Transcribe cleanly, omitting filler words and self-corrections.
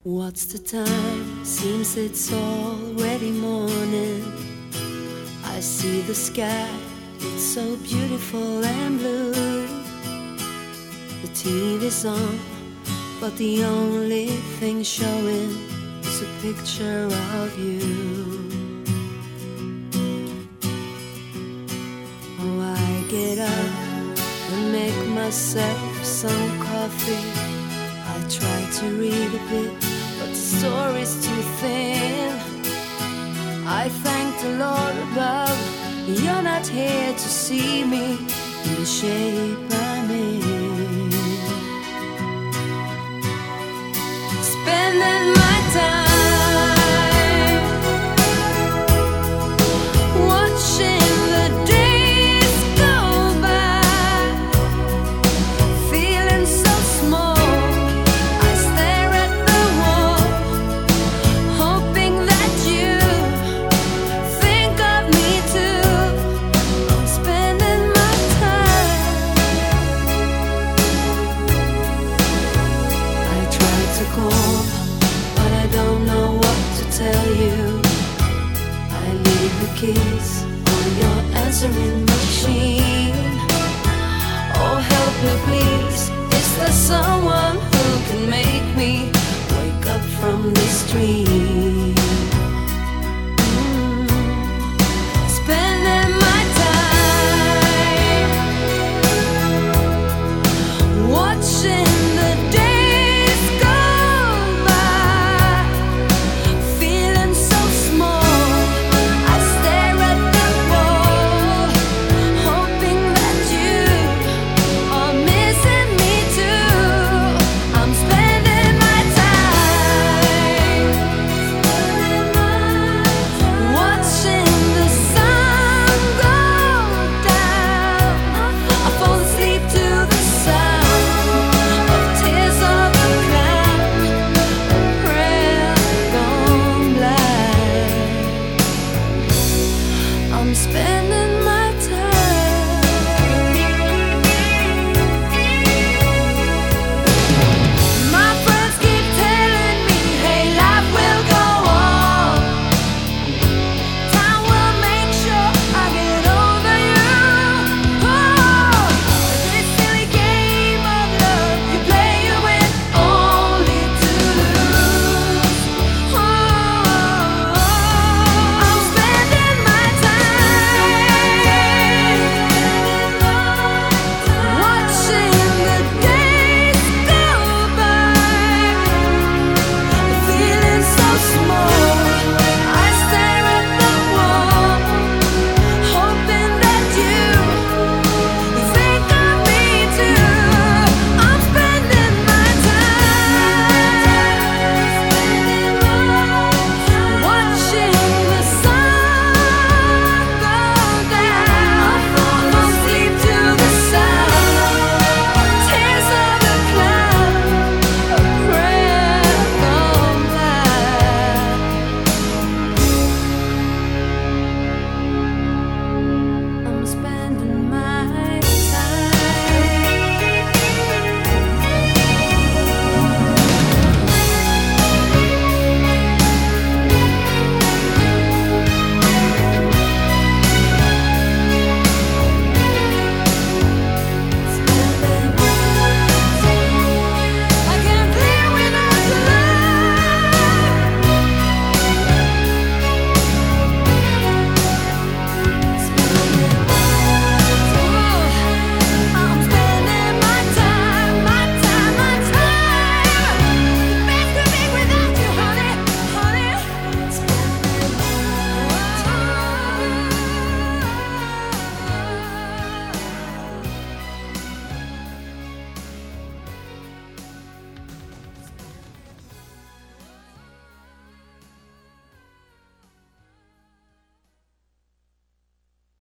What's the time? Seems it's already morning. I see the sky, it's so beautiful and blue. The TV's on, but the only thing showing is a picture of you. Oh, I get up and make myself some coffee. I try to read a bit, but the story's too thin. I thank the Lord above, you're not here to see me in the shape I'm in. Spending my time watching the days go by, feeling so small. I stare at the wall, hoping that you think of me too. I'm spending my time. I try to call, but I don't know what to tell you. I leave the keys on your answering machine. Oh, help me please, is there someone who can make me wake up from this dream?